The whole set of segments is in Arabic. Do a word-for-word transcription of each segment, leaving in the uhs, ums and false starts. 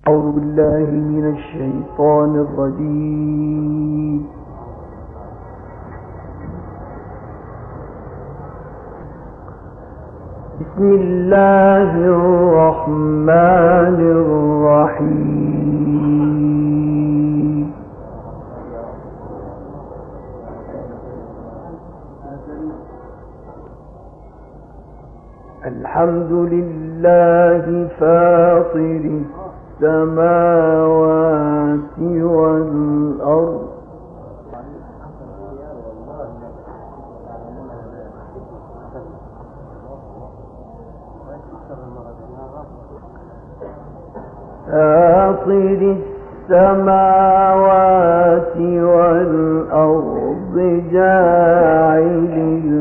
أعوذ بالله من الشيطان الرجيم. بسم الله الرحمن الرحيم. الحمد لله فاطر السماوات والأرض فاطر السماوات والأرض جاعل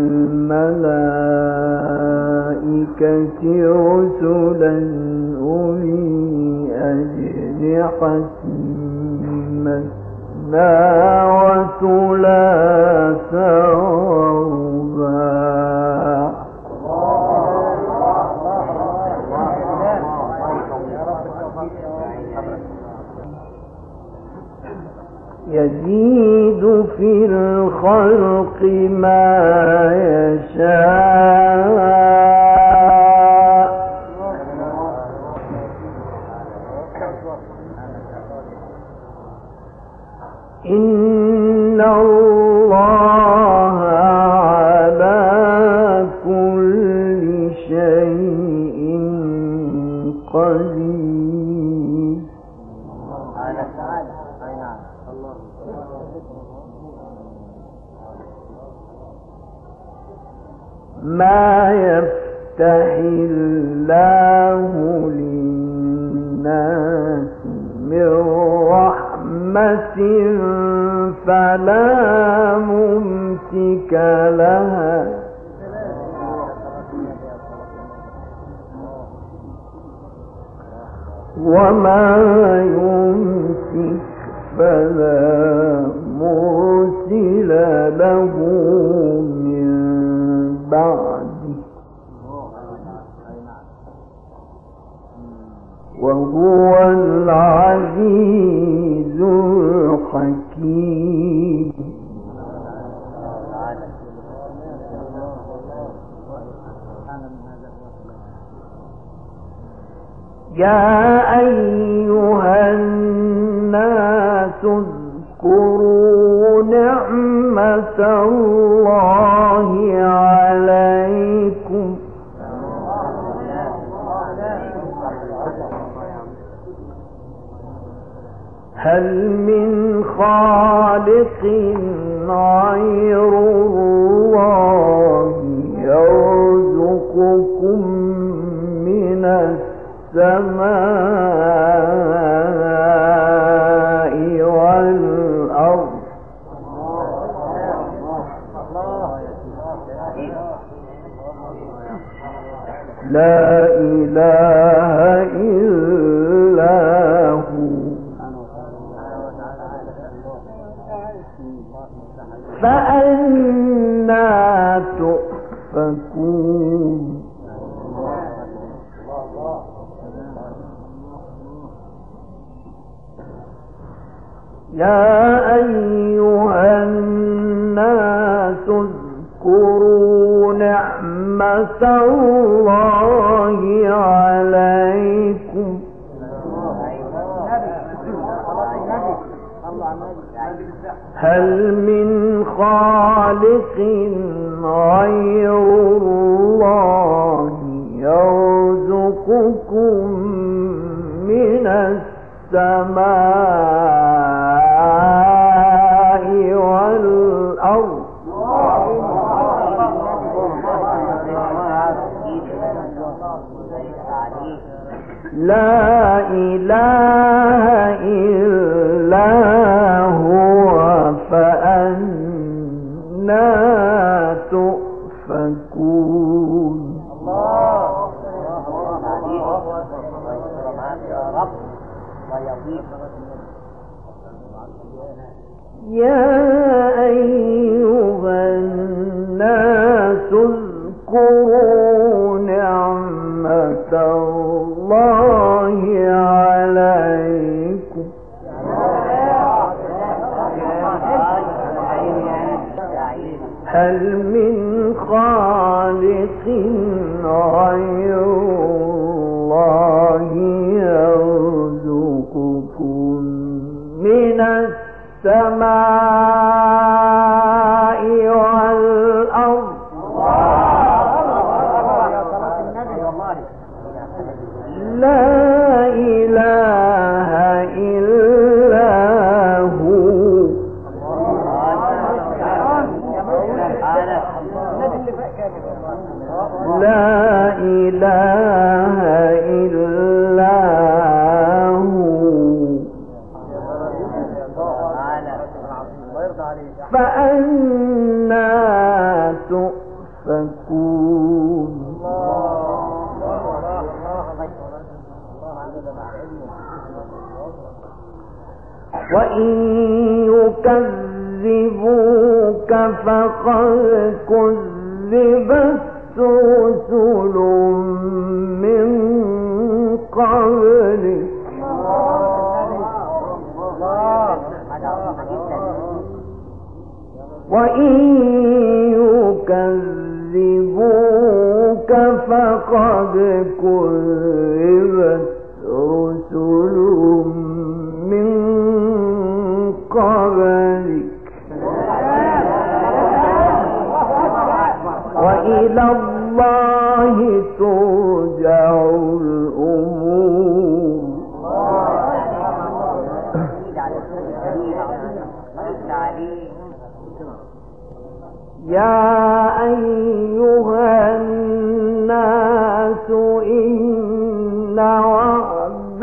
الملائكة رسلا أولي أجنحة مثنى وثلاث ورباع يزيد في الخلق ما يشاء إن الله على كل شيء قدير. ما يفتح الله للناس من رحمة فلا ممسك لها وما يمسك فلا مرسل له من بعده وهو العزيز الحكيم. يا أيها الناس اذكروا نعمة الله عليكم هل من خالق غير الله يرزقكم من السماء والأرض لا إله إلا هو فأنى تؤفكون. يا أيها الناس اذكروا نعمة الله عليكم هل من خالق غير الله يرزقكم من السماء والأرض لا إله إلا هو فأنى تؤفكون. يا أيها الناس اذكروا نعمة الله عليكم عليكم هل من خالق غير الله يرزقكم من السماء والأرض لا إله إلا هو لا إله إلا هو فأنى تؤفكون وإن يكذبوك فقد كذبت رسل من قبلك وإن يكذبوك فقد كذبت رسل من قبلك وإلى الله ترجع الأمور يا أيها الناس إن وعد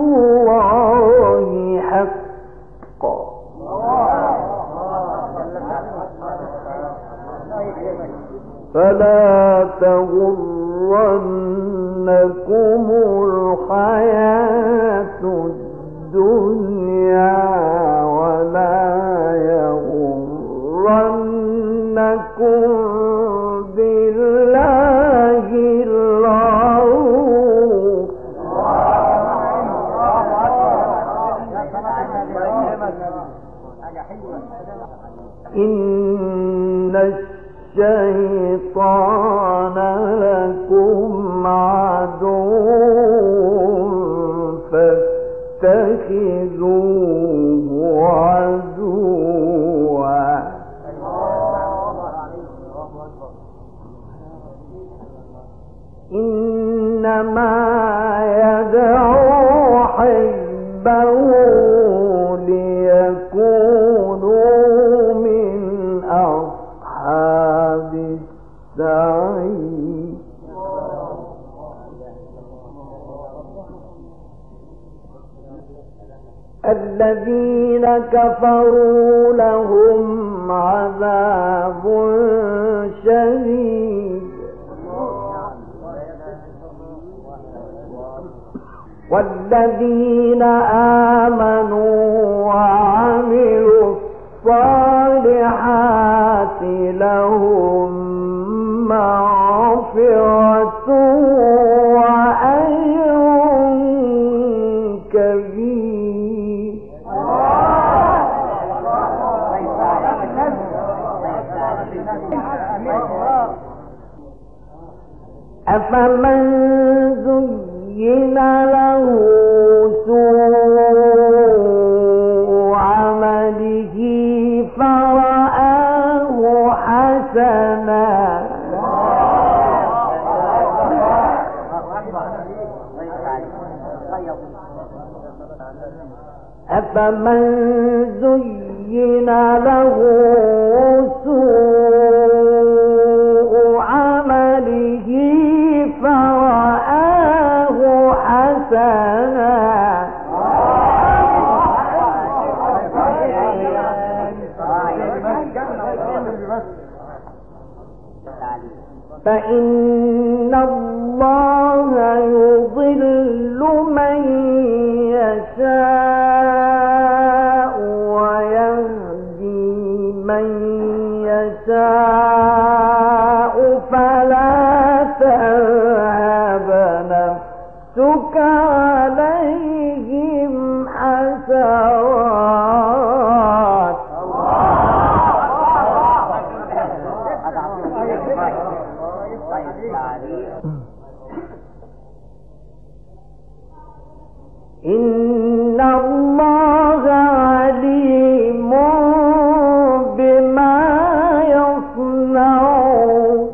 الله حق فلا تغرنكم الحياة الدنيا ولا يغرنكم بالله الغرور إن الشيطان لكم عدو فاتخذوه عدوا إنما يدعو حزبه ليكونوا من أصحاب السعير الذين كفروا لهم عذاب شديد والذين آمنوا وعملوا الصالحات لهم مغفرة وأجر كبير أفمن زين له سوء عمله فرآه حسنا أفمن زين له سوء عمله فرآه حسنا فإن الله يضل من يشاء ويهدي من يشاء فلا تذهب نفسك عليهم حسرات إن الله عليم بما يصنعون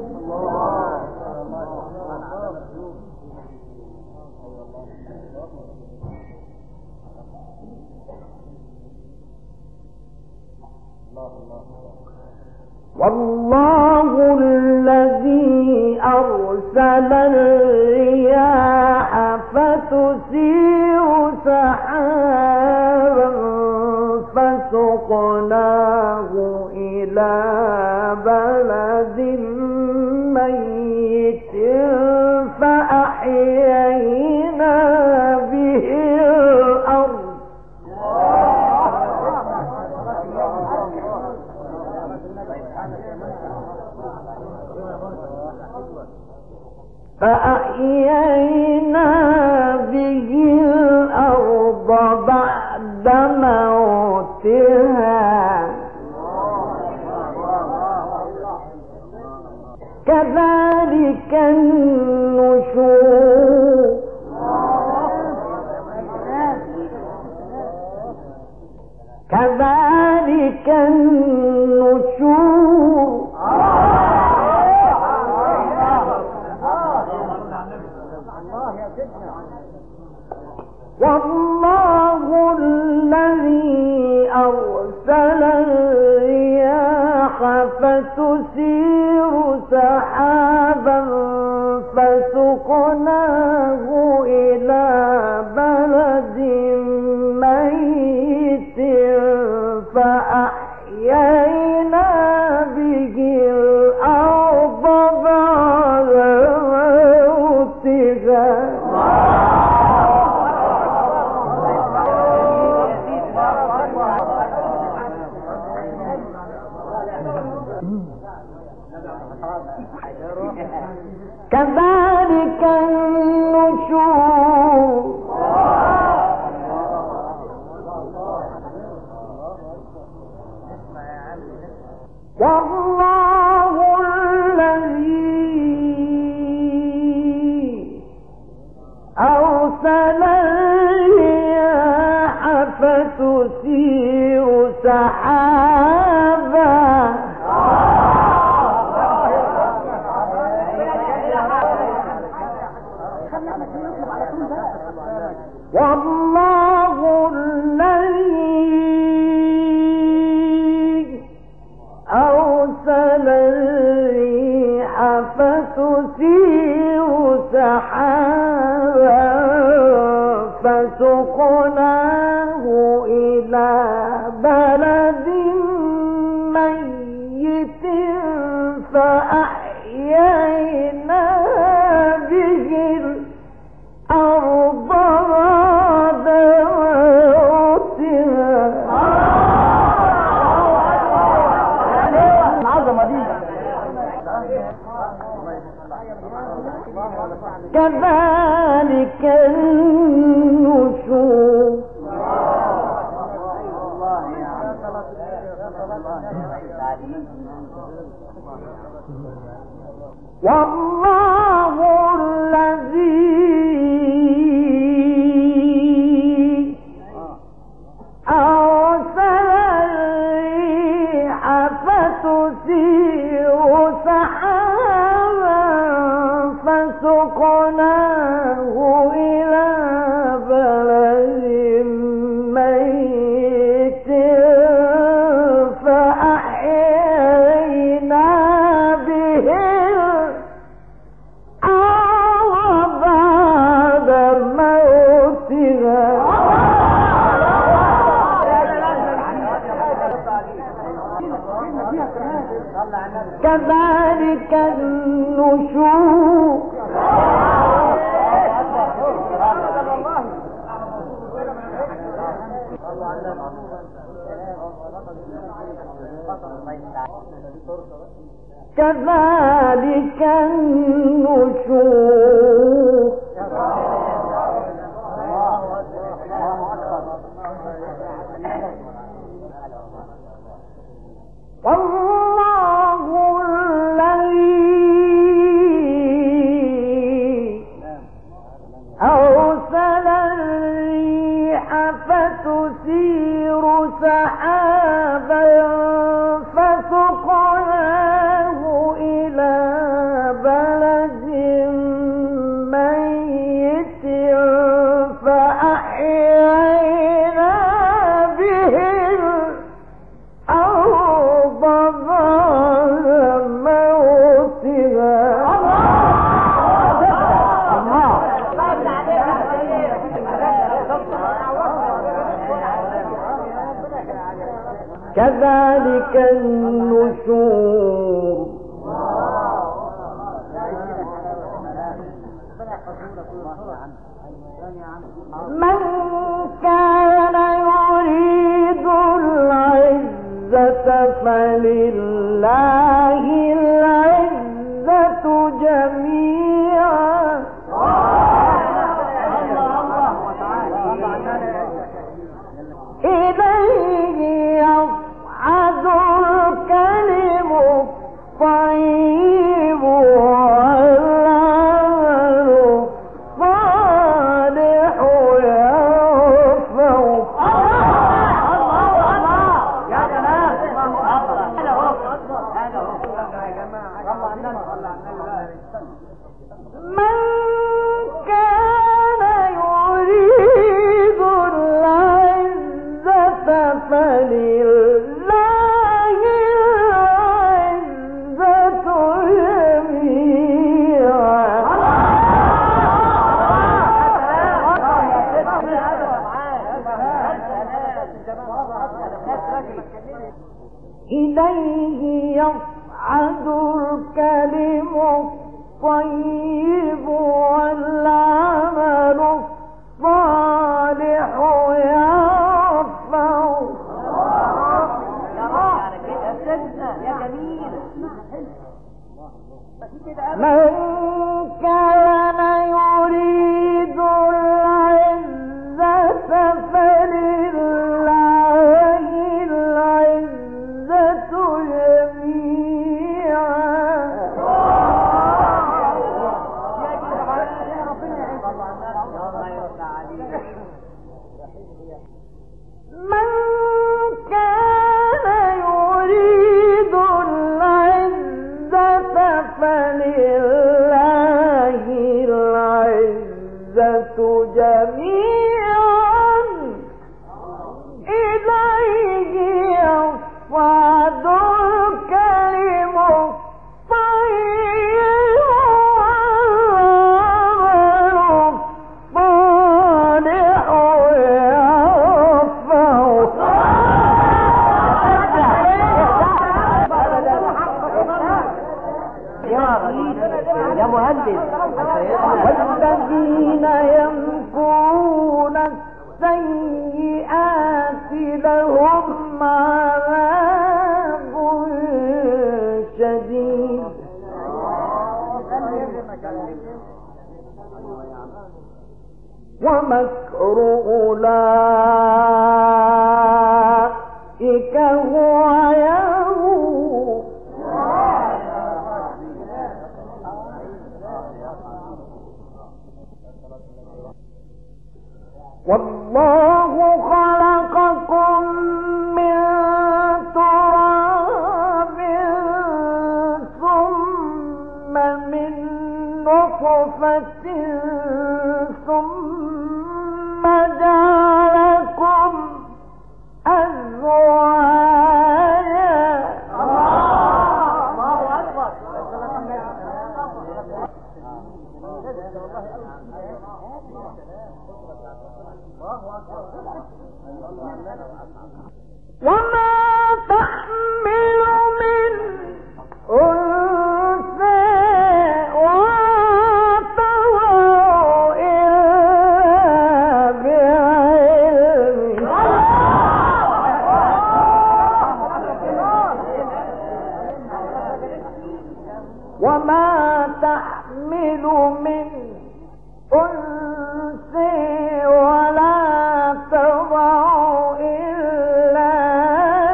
والله الذي أرسل الرياح فتثير سحابا فسقناه إلى بلد ميت فأحيينا به الأرض فأحيينا به الأرض بعد موتها كذلك النشور كذلك النشور والله الذي أرسل الرياح فتثير سحابا فسقناه إلى بلد ميت فأحيينا به الأرض بعد موتها كذلك النشور والله الذي أرسل الرياح فتثير سحابا والله الذي أرسل الريح فتثير سحابا فسقناه إلى بلد ميت فأحيينا به الأرض بعد موتها كذلك النشور والله الذي أرسل الريح فتثير سحابا فسقناه إلى بلد ميت فأحيينا به الأرض بعد موتها كذلك النشور كذلك النشور الريح فتثير سحابا فسقناه إلى بلد ميت فأحيينا به الأرض بعد موتها. كذلك النشور. من كان يريد العزة فلله العزة جميعا. إليه يصعد الكلم الطيب والعمل الصالح يرفعه. من كان يريد العزة فلله العزة جميعا. إليه يصعد الكلم الطيب والعمل الصالح يرفعه. من كان يريد العزة فلله العزة جميعا. من كان يريد العزة فلله العزة جميعا. إليه يصعد الكلم الطيب والعمل الصالح يا مهندس. والذين يمكرون السيئات لهم عذاب شديد. ومكر أولئك هو يبور. والله خلقكم من تراب ثم من نطفة ثم جعلكم أزواجا. الله أكبر. وما تحمل من أنثى ولا تضع إلا بعلمه. وما تحمل من أنثى ولا تضع إلا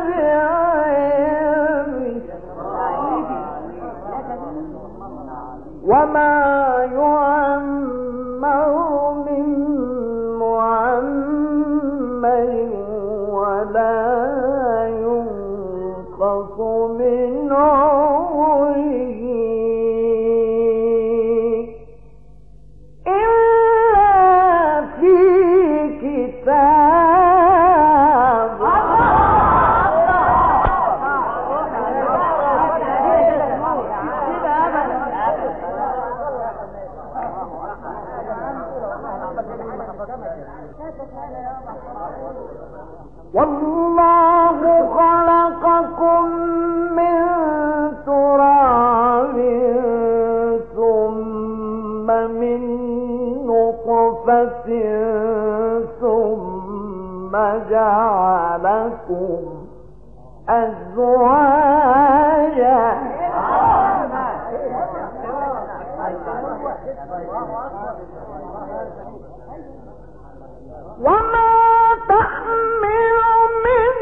والله خلقكم من تراب ثم من نطفة ثم جعلكم أزواجا وما تحمل من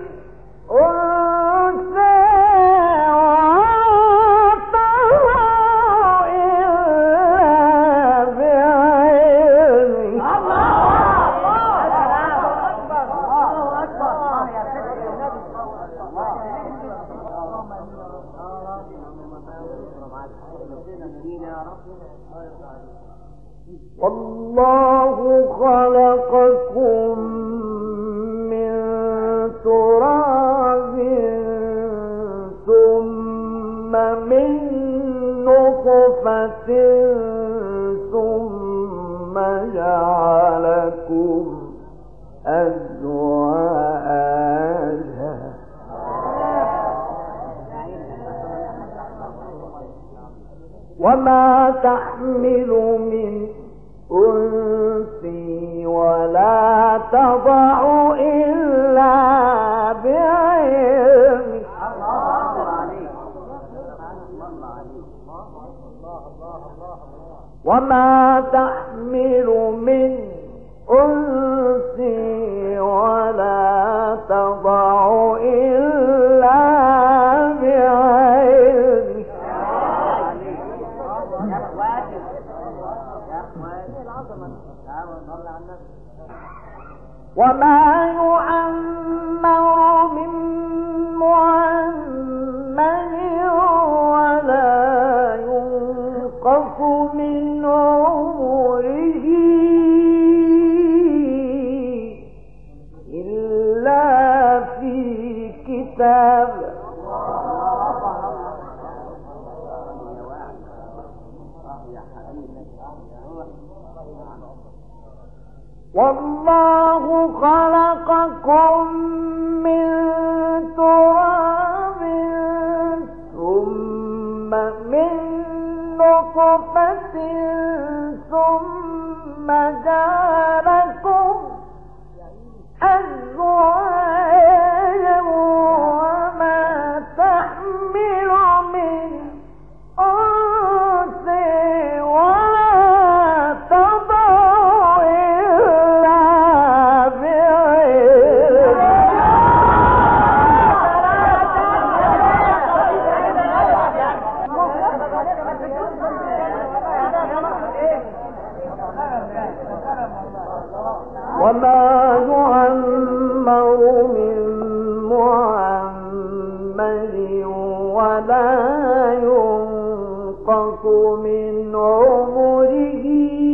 أنثى وتضع إلا بعلمه والله خلقكم من تراب ثم من نطفة ثم جعلكم أزواجا وما تحمل من أنثى ولا تضع إلا بعلمه وما تحمل من أنثى ولا تضع إلا بعلمه وما يعمر من معمر ولا ينقص من عمره إلا في كتاب والله خلقكم من تراب ثم من نطفة ثم جعلكم أزواجا وما تحمل من أنثى ولا تضع إلا وما يعمر من معمر ولا ينقص من عمره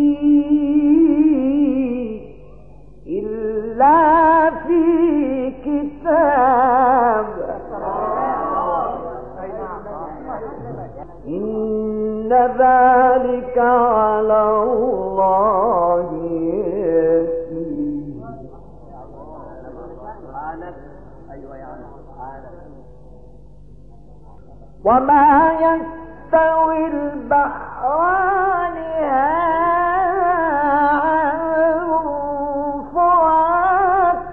إلا في كتاب إن ذلك على الله وما يستوي البحران هذا فرات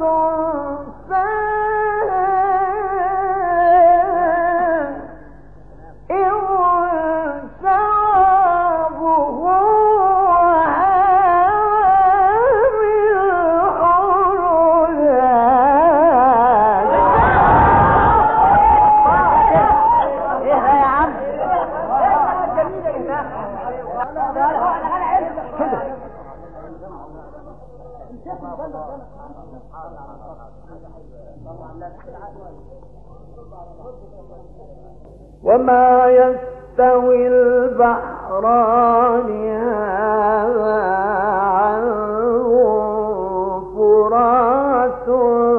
سائغ شرابه وما يستوي البحران هذا عذب فرات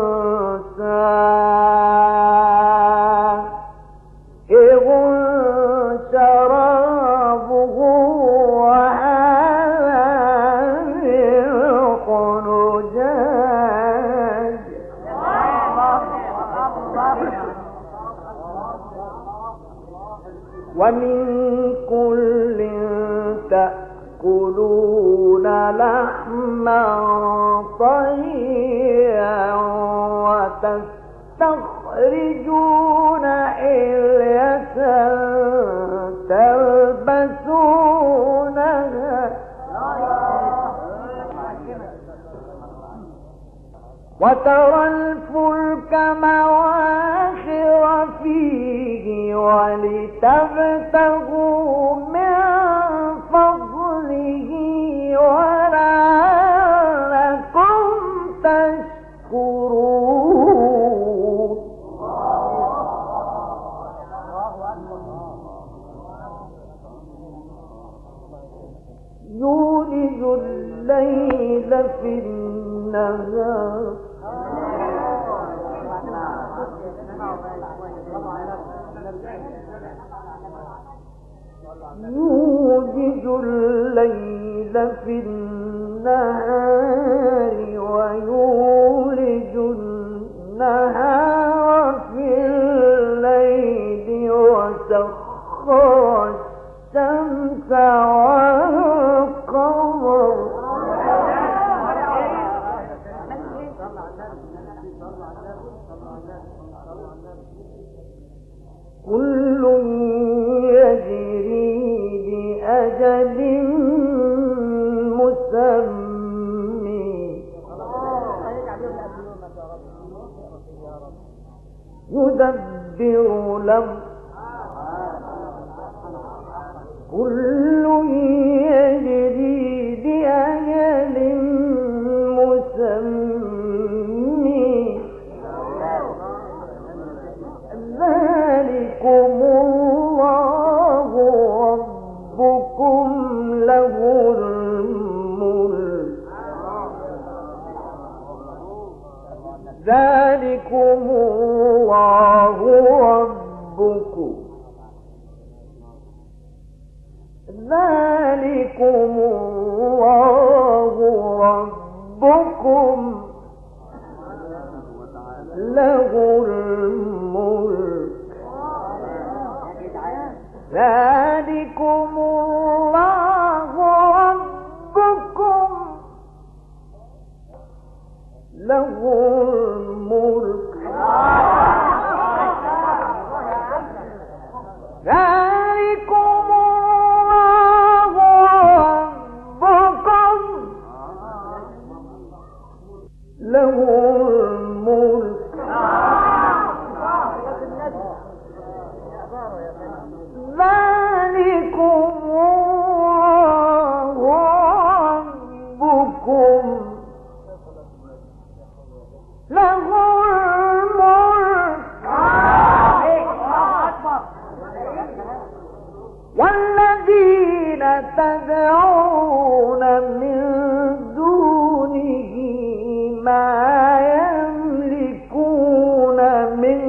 سائغ شرابه وهذا ملح نجاج ومن كل تأكلون لحما طريا وتستخرجون حلية تلبسونها وترى الفلك مواخر فيه ولتبتغوا من فضله ولعلكم تشكرون. يولج الليل في النهار يولج الليل في النهار ويولج النهار في الليل وسخر الشمس والقمر كل يجري لأجل مسمى يدبر الأمر كل يجري لأجل مسمى ذلكم الله ربكم له الملك ذلكم الله ربكم ذلكم الله ربكم له الملك ذلكم الله ربكم له الملك ذلكم الله ربكم له الملك ذلكم الله ربكم له الملك والذين تدعون من دونه ما يملكون من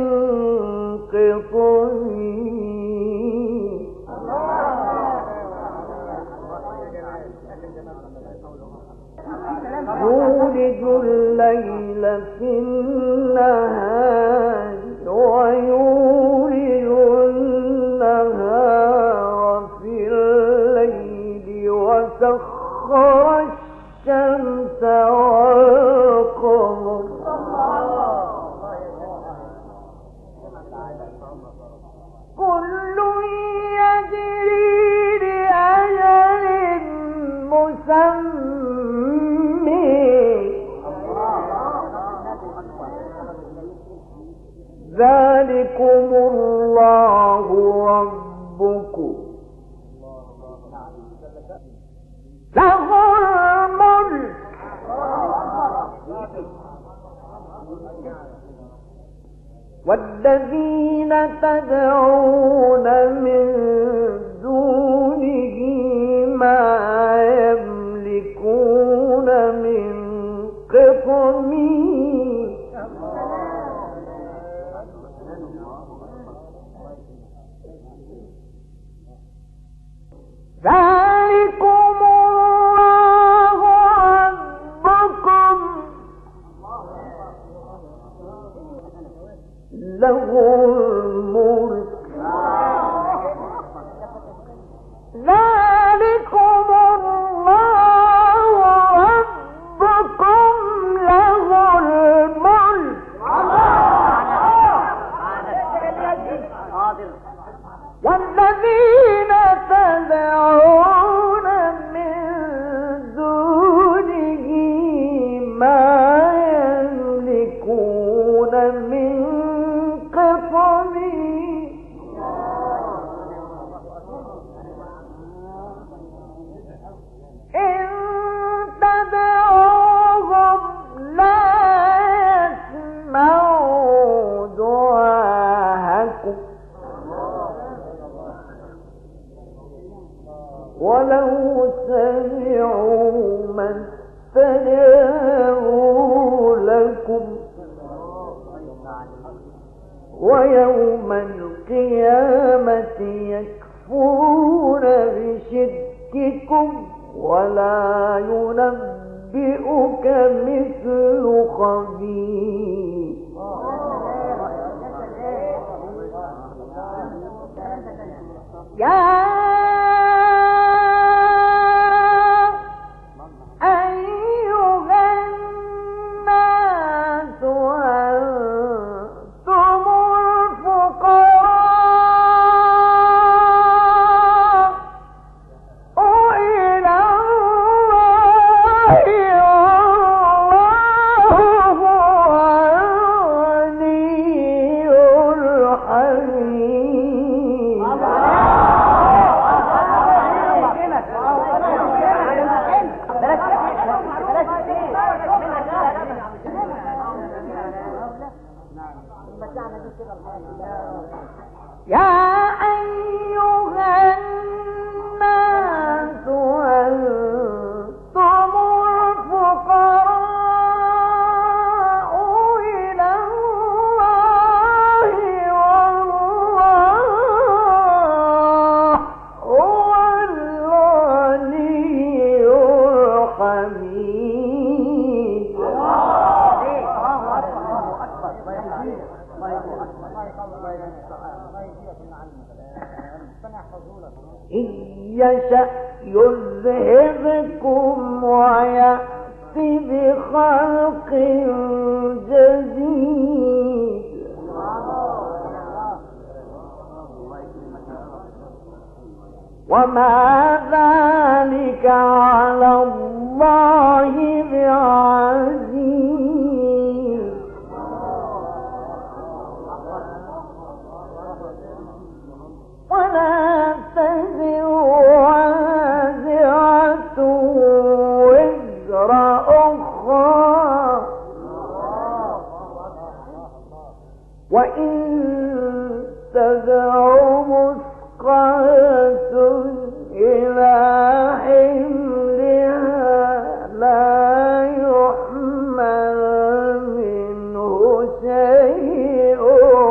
قطمير يولج الليل في النهار ويولج النهار في الليل وسخر الشمس والقمر كل يجري لأجل مسمى ذلكم الله ربكم له الملك والذين تدعون من دونه ما يملكون من قطمير ذلكم الله ربكم له الملك ولو سمعوا ما استجابوا لكم ويوم القيامة يكفرون بشرككم ولا ينبئك مثل خبير. يا إن يشأ يذهبكم ويأتي بخلق جديد وما ذلك على الله بعزيز. ولا تزر وازرة وزر أخرى وإن تدع مثقلة إلى حملها لا يحمل منه شيء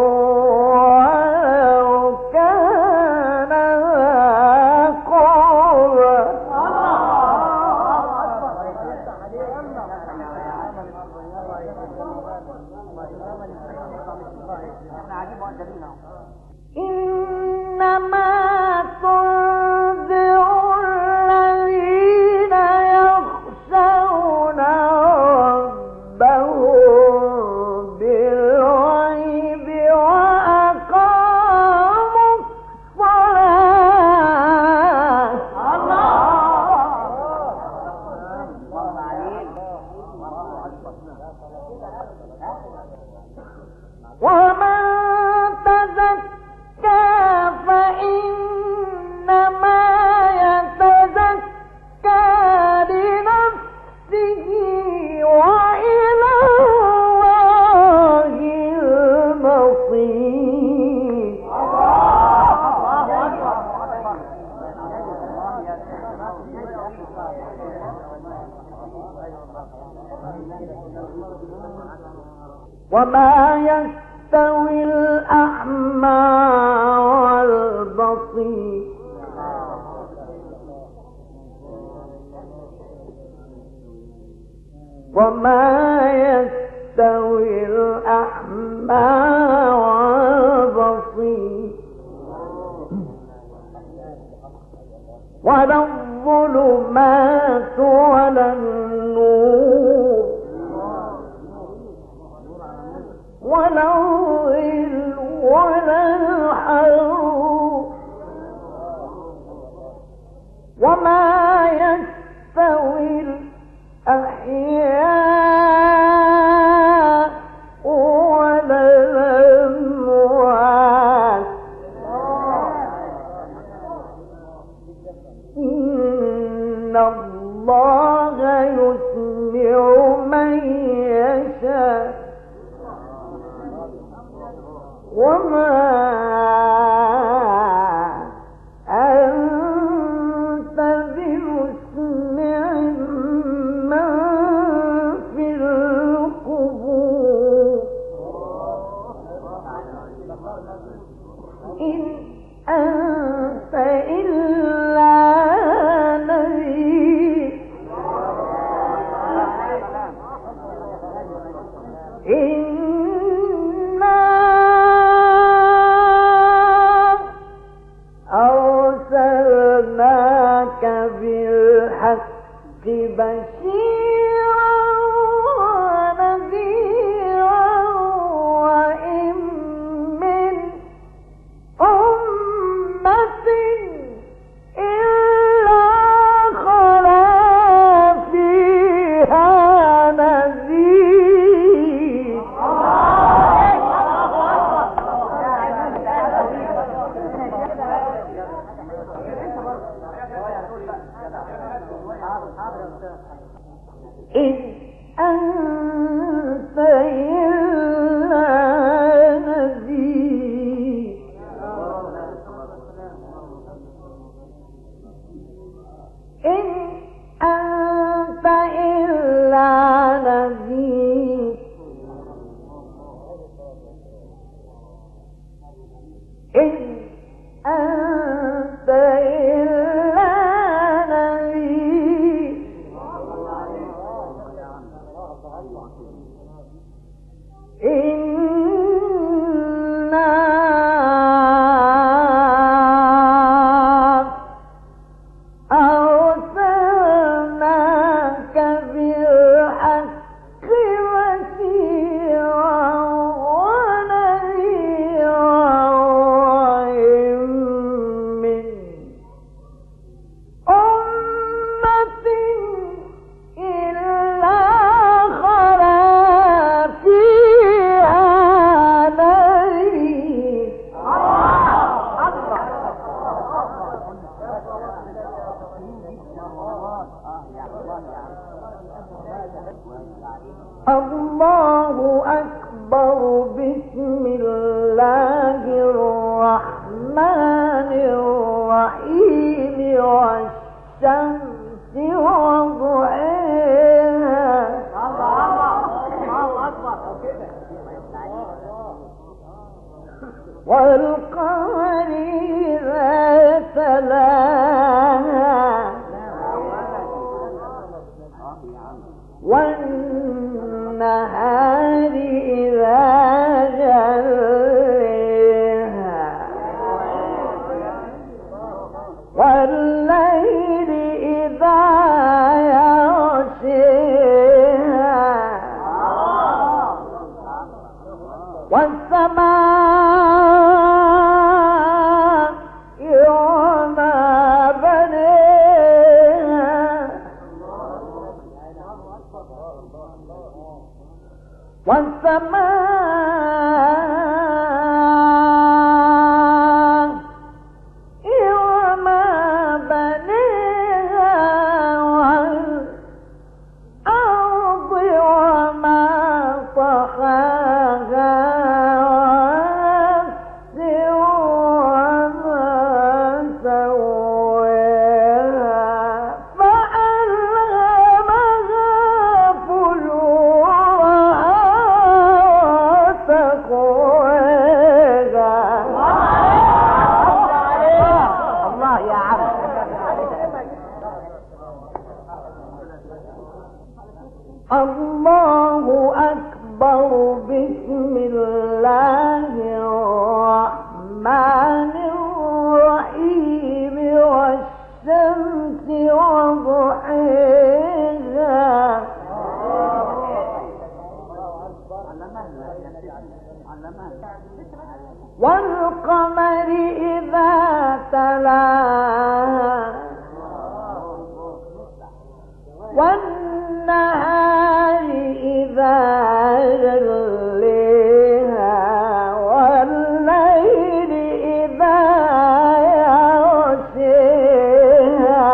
ولو كان ذا قربى. إنما تنذر الذين يخشون ربهم بالغيب وأقاموا الصلاة. ومن تزكى فإنما يتزكى لنفسه وإلى الله المصير. وما يستوي الأعمى والبصير وما يستوي الأعمى والبصير ولا الظلمات ولا النور ولا الظل ولا الحرور وما يستوي الأحياء ولا الأموات إن الله يسمع من يشاء وما أنت إن أنت إلا نذير الله أكبر. بسم الله الرحمن الرحيم والشمس وضحاها والقمر إذا تلاها والنهار إذا جلاها والليل إذا يغشاها والسماء وما بنيها والسماء وما بنيها والأرض وما طحاها ونفس وما سواها فألهمها فجورها وتقواها. الله يا عم. الله أكبر. بسم الله الرحمن الرحيم والشمس وضحاها والقمر إذا تلاها والنهار إذا جليها والليل إذا يغشاها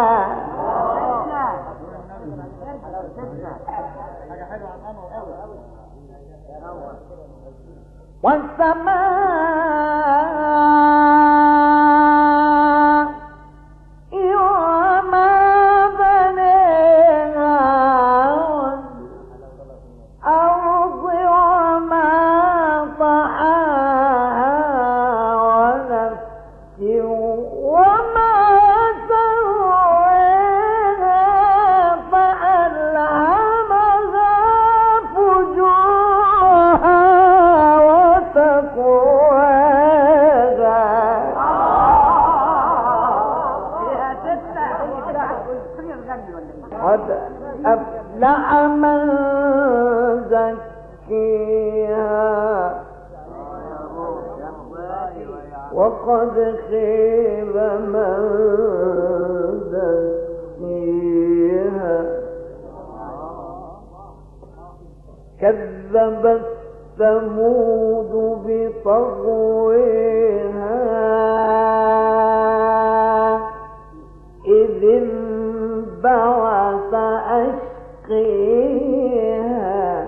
والسماء وما بنيها والأرض وما طحاها ونفس وما سواها فألهمها فجورها وتقواها. قد أفلح من زكيها وقد خيب من دسيها. كذبت ثمود بطغويها إذ انبعث أشقيها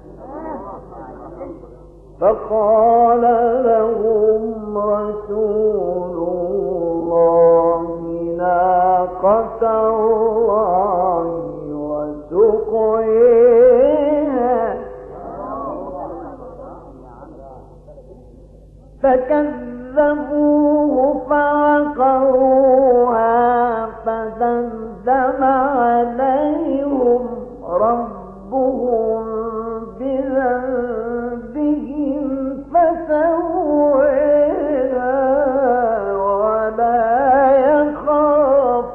فقال لهم رسول الله ناقة الله وسقيها فكذبوه فعقروها فدمدم عليهم ربهم بذنبهم فسواها ولا يخاف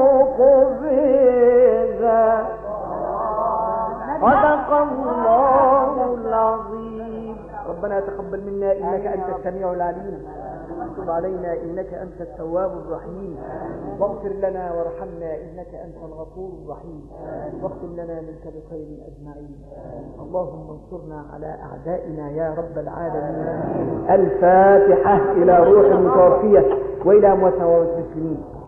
عقباها. صدق الله العظيم. ربنا تقبل منا إنك أنت السميع العليم، وتب علينا إنك أنت التواب الرحيم، واغفر لنا وارحمنا إنك أنت الغفور الرحيم، واختم لنا منك بخير أجمعين. اللهم انصرنا على أعدائنا يا رب العالمين. الفاتحة إلى روح المتوفية وإلى أمواتنا وأموات المسلمين.